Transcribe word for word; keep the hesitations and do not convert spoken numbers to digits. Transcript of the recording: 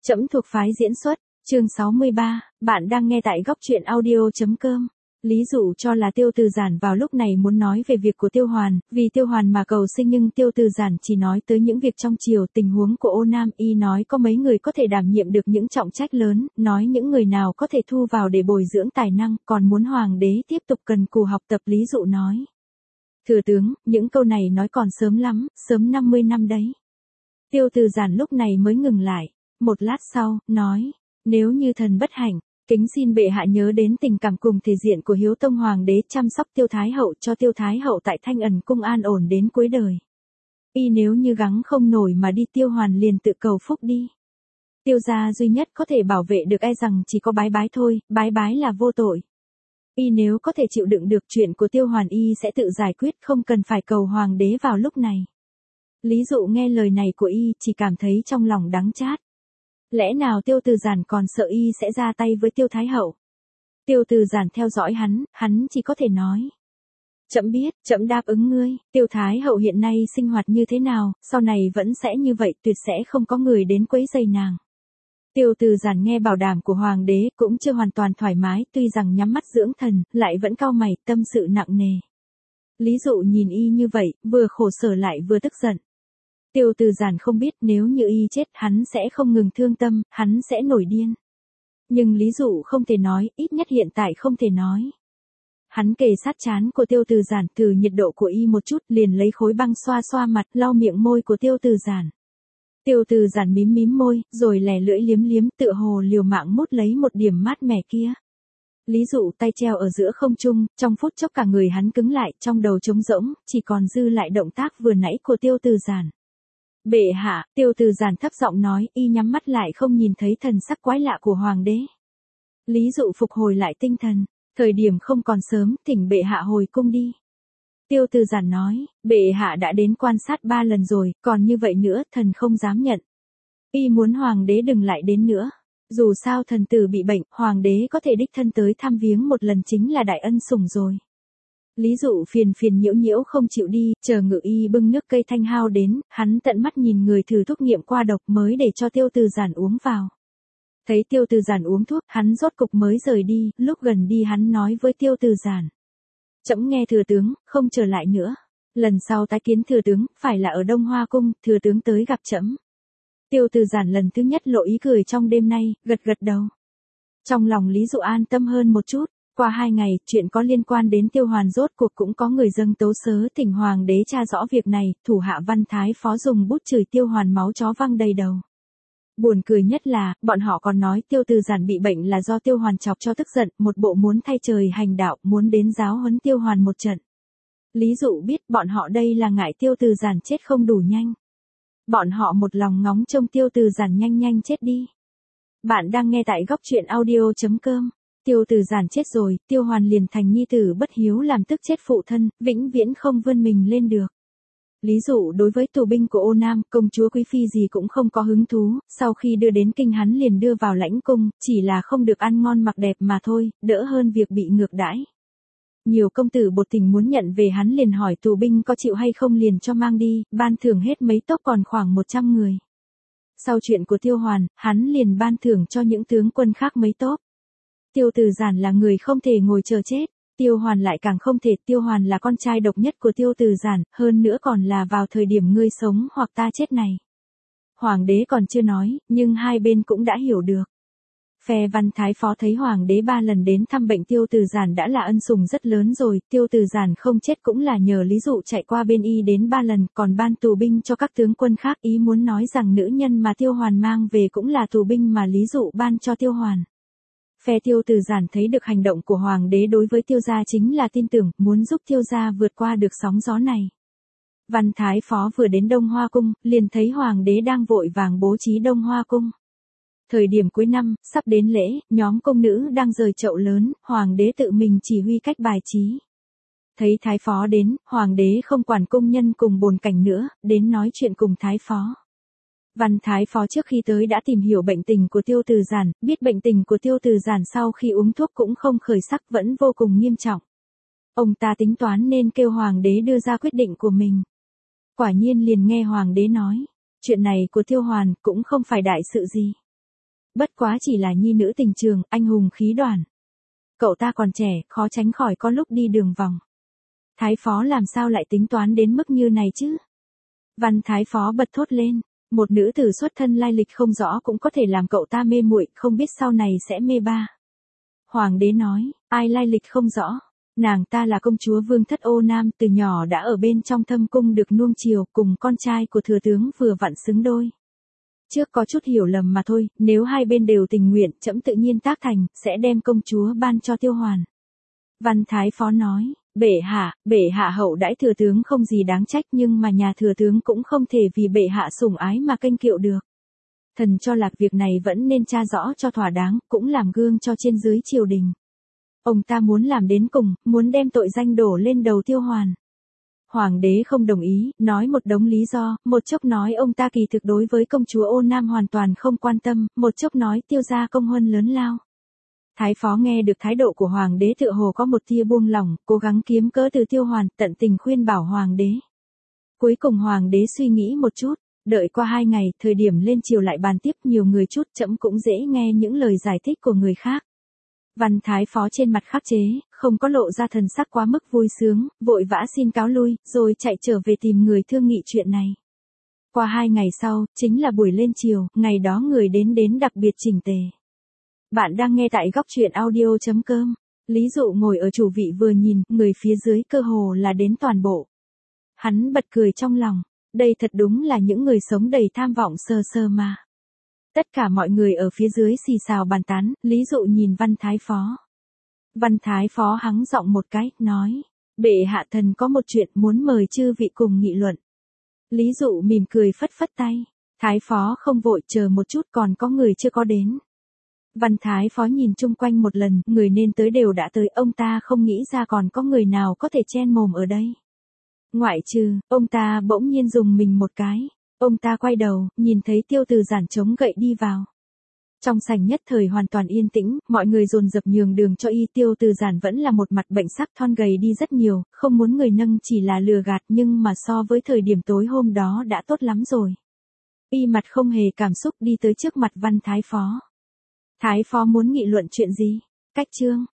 Trẫm thuộc phái diễn xuất, chương sáu mươi ba, bạn đang nghe tại góc truyện audio.com. Lý dụ cho là Tiêu Từ Giản vào lúc này muốn nói về việc của Tiêu Hoàn, vì Tiêu Hoàn mà cầu sinh, nhưng Tiêu Từ Giản chỉ nói tới những việc trong triều. Tình huống của Ô Nam Y nói có mấy người có thể đảm nhiệm được những trọng trách lớn, nói những người nào có thể thu vào để bồi dưỡng tài năng, còn muốn hoàng đế tiếp tục cần cù học tập. Lý dụ nói: Thừa tướng, những câu này nói còn sớm lắm, sớm năm mươi năm đấy. Tiêu Từ Giản lúc này mới ngừng lại, một lát sau, nói: Nếu như thần bất hạnh, kính xin bệ hạ nhớ đến tình cảm cùng thể diện của Hiếu Tông Hoàng đế, chăm sóc Tiêu Thái Hậu, cho Tiêu Thái Hậu tại Thanh Ẩn cung an ổn đến cuối đời. Y nếu như gắng không nổi mà đi, Tiêu Hoàn liền tự cầu phúc đi. Tiêu gia duy nhất có thể bảo vệ được e rằng chỉ có Bái Bái thôi, Bái Bái là vô tội. Y nếu có thể chịu đựng được chuyện của Tiêu Hoàn, y sẽ tự giải quyết, không cần phải cầu Hoàng đế vào lúc này. Lý dụ nghe lời này của y, chỉ cảm thấy trong lòng đắng chát. Lẽ nào Tiêu Từ Giản còn sợ y sẽ ra tay với Tiêu Thái Hậu? Tiêu Từ Giản theo dõi hắn, hắn chỉ có thể nói: Trẫm biết, trẫm đáp ứng ngươi. Tiêu Thái Hậu hiện nay sinh hoạt như thế nào, sau này vẫn sẽ như vậy, tuyệt sẽ không có người đến quấy rầy nàng. Tiêu Từ Giản nghe bảo đảm của Hoàng đế cũng chưa hoàn toàn thoải mái, tuy rằng nhắm mắt dưỡng thần, lại vẫn cau mày, tâm sự nặng nề. Lý dụ nhìn y như vậy, vừa khổ sở lại vừa tức giận. Tiêu Từ Giản không biết nếu như y chết, hắn sẽ không ngừng thương tâm, hắn sẽ nổi điên. Nhưng Lý dụ không thể nói, ít nhất hiện tại không thể nói. Hắn kề sát trán của Tiêu Từ Giản, thử nhiệt độ của y một chút, liền lấy khối băng xoa xoa mặt, lau miệng môi của Tiêu Từ Giản. Tiêu Từ Giản mím mím môi, rồi lè lưỡi liếm liếm, tựa hồ liều mạng mút lấy một điểm mát mẻ kia. Lý dụ tay treo ở giữa không trung, trong phút chốc cả người hắn cứng lại, trong đầu trống rỗng, chỉ còn dư lại động tác vừa nãy của Tiêu Từ Giản. Bệ hạ, Tiêu Từ Giản thấp giọng nói, y nhắm mắt lại không nhìn thấy thần sắc quái lạ của hoàng đế. Lý dụ phục hồi lại tinh thần, thời điểm không còn sớm, thỉnh bệ hạ hồi cung đi. Tiêu Từ Giản nói, bệ hạ đã đến quan sát ba lần rồi, còn như vậy nữa, thần không dám nhận. Y muốn hoàng đế đừng lại đến nữa. Dù sao thần tử bị bệnh, hoàng đế có thể đích thân tới thăm viếng một lần chính là đại ân sủng rồi. Lý dụ phiền phiền nhiễu nhiễu không chịu đi, chờ Ngự Y bưng nước cây thanh hao đến, hắn tận mắt nhìn người thử thuốc nghiệm qua độc mới để cho Tiêu Từ Giản uống vào. Thấy Tiêu Từ Giản uống thuốc, hắn rốt cục mới rời đi, lúc gần đi hắn nói với Tiêu Từ Giản: Trẫm nghe thừa tướng, không trở lại nữa. Lần sau tái kiến thừa tướng, phải là ở Đông Hoa cung, thừa tướng tới gặp trẫm. Tiêu Từ Giản lần thứ nhất lộ ý cười trong đêm nay, gật gật đầu. Trong lòng Lý dụ an tâm hơn một chút. Qua hai ngày, chuyện có liên quan đến Tiêu Hoàn rốt cuộc cũng có người dâng tấu sớ thỉnh hoàng đế tra rõ việc này. Thủ hạ Văn Thái Phó dùng bút chửi Tiêu Hoàn máu chó văng đầy đầu. Buồn cười nhất là, bọn họ còn nói Tiêu Từ Giản bị bệnh là do Tiêu Hoàn chọc cho tức giận, một bộ muốn thay trời hành đạo, muốn đến giáo huấn Tiêu Hoàn một trận. Lý dụ biết bọn họ đây là ngại Tiêu Từ Giản chết không đủ nhanh. Bọn họ một lòng ngóng trông Tiêu Từ Giản nhanh nhanh chết đi. Bạn đang nghe tại góc truyện audio.com. Tiêu Từ Giản chết rồi, Tiêu Hoàn liền thành nhi tử bất hiếu làm tức chết phụ thân, vĩnh viễn không vươn mình lên được. Lý dụ đối với tù binh của Ô Nam, công chúa quý phi gì cũng không có hứng thú, sau khi đưa đến kinh hắn liền đưa vào lãnh cung, chỉ là không được ăn ngon mặc đẹp mà thôi, đỡ hơn việc bị ngược đãi. Nhiều công tử bột tình muốn nhận về, hắn liền hỏi tù binh có chịu hay không liền cho mang đi, ban thưởng hết mấy tốc còn khoảng một trăm người. Sau chuyện của Tiêu Hoàn, hắn liền ban thưởng cho những tướng quân khác mấy tốp. Tiêu Từ Giản là người không thể ngồi chờ chết, Tiêu Hoàn lại càng không thể. Tiêu Hoàn là con trai độc nhất của Tiêu Từ Giản, hơn nữa còn là vào thời điểm ngươi sống hoặc ta chết này. Hoàng đế còn chưa nói, nhưng hai bên cũng đã hiểu được. Phe Văn Thái Phó thấy hoàng đế ba lần đến thăm bệnh Tiêu Từ Giản đã là ân sủng rất lớn rồi, Tiêu Từ Giản không chết cũng là nhờ Lý dụ chạy qua bên y đến ba lần, còn ban tù binh cho các tướng quân khác, ý muốn nói rằng nữ nhân mà Tiêu Hoàn mang về cũng là tù binh mà Lý dụ ban cho Tiêu Hoàn. Phe Tiêu Từ Giản thấy được hành động của hoàng đế đối với Tiêu gia chính là tin tưởng, muốn giúp Tiêu gia vượt qua được sóng gió này. Văn Thái Phó vừa đến Đông Hoa cung, liền thấy hoàng đế đang vội vàng bố trí Đông Hoa cung. Thời điểm cuối năm, sắp đến lễ, nhóm công nữ đang rời chậu lớn, hoàng đế tự mình chỉ huy cách bài trí. Thấy Thái Phó đến, hoàng đế không quản công nhân cùng bồn cảnh nữa, đến nói chuyện cùng Thái Phó. Văn Thái Phó trước khi tới đã tìm hiểu bệnh tình của Tiêu Từ Giản, biết bệnh tình của Tiêu Từ Giản sau khi uống thuốc cũng không khởi sắc, vẫn vô cùng nghiêm trọng. Ông ta tính toán nên kêu hoàng đế đưa ra quyết định của mình. Quả nhiên liền nghe hoàng đế nói, chuyện này của Tiêu Hoàn cũng không phải đại sự gì. Bất quá chỉ là nhi nữ tình trường, anh hùng khí đoàn. Cậu ta còn trẻ, khó tránh khỏi có lúc đi đường vòng. Thái phó làm sao lại tính toán đến mức như này chứ? Văn thái phó bật thốt lên, một nữ tử xuất thân lai lịch không rõ cũng có thể làm cậu ta mê muội, không biết sau này sẽ mê ba. Hoàng đế nói, ai lai lịch không rõ? Nàng ta là công chúa Vương Thất Ô Nam, từ nhỏ đã ở bên trong thâm cung được nuông chiều, cùng con trai của thừa tướng vừa vặn xứng đôi. Trước có chút hiểu lầm mà thôi, nếu hai bên đều tình nguyện, trẫm tự nhiên tác thành, sẽ đem công chúa ban cho Tiêu Hoàn. Văn thái phó nói, bệ hạ, bệ hạ hậu đãi thừa tướng không gì đáng trách, nhưng mà nhà thừa tướng cũng không thể vì bệ hạ sủng ái mà kênh kiệu được. Thần cho là việc này vẫn nên tra rõ cho thỏa đáng, cũng làm gương cho trên dưới triều đình. Ông ta muốn làm đến cùng, muốn đem tội danh đổ lên đầu Tiêu Hoàn. Hoàng đế không đồng ý, nói một đống lý do, một chốc nói ông ta kỳ thực đối với công chúa Ô Nam hoàn toàn không quan tâm, một chốc nói Tiêu gia công huân lớn lao. Thái phó nghe được thái độ của hoàng đế tựa hồ có một tia buông lỏng, cố gắng kiếm cớ từ Tiêu Hoàn, tận tình khuyên bảo hoàng đế. Cuối cùng hoàng đế suy nghĩ một chút, đợi qua hai ngày, thời điểm lên triều lại bàn tiếp nhiều người chút, trẫm cũng dễ nghe những lời giải thích của người khác. Văn thái phó trên mặt khắc chế, không có lộ ra thần sắc quá mức vui sướng, vội vã xin cáo lui, rồi chạy trở về tìm người thương nghị chuyện này. Qua hai ngày sau, chính là buổi lên triều, ngày đó người đến đến đặc biệt chỉnh tề. Bạn đang nghe tại góc truyện audio chấm com. Lý Dụ ngồi ở chủ vị vừa nhìn, người phía dưới cơ hồ là đến toàn bộ. Hắn bật cười trong lòng, đây thật đúng là những người sống đầy tham vọng sơ sơ mà. Tất cả mọi người ở phía dưới xì xào bàn tán, Lý Dụ nhìn Văn thái phó. Văn thái phó hắng giọng một cái, nói, bệ hạ thần có một chuyện muốn mời chư vị cùng nghị luận. Lý Dụ mỉm cười phất phất tay, thái phó không vội, chờ một chút, còn có người chưa có đến. Văn thái phó nhìn chung quanh một lần, người nên tới đều đã tới, ông ta không nghĩ ra còn có người nào có thể chen mồm ở đây. Ngoại trừ, ông ta bỗng nhiên dùng mình một cái. Ông ta quay đầu, nhìn thấy Tiêu Từ Giản chống gậy đi vào. Trong sảnh nhất thời hoàn toàn yên tĩnh, mọi người dồn dập nhường đường cho y. Tiêu Từ Giản vẫn là một mặt bệnh sắc, thon gầy đi rất nhiều, không muốn người nâng chỉ là lừa gạt, nhưng mà so với thời điểm tối hôm đó đã tốt lắm rồi. Y mặt không hề cảm xúc đi tới trước mặt Văn thái phó. Thái phó muốn nghị luận chuyện gì? Cách chương.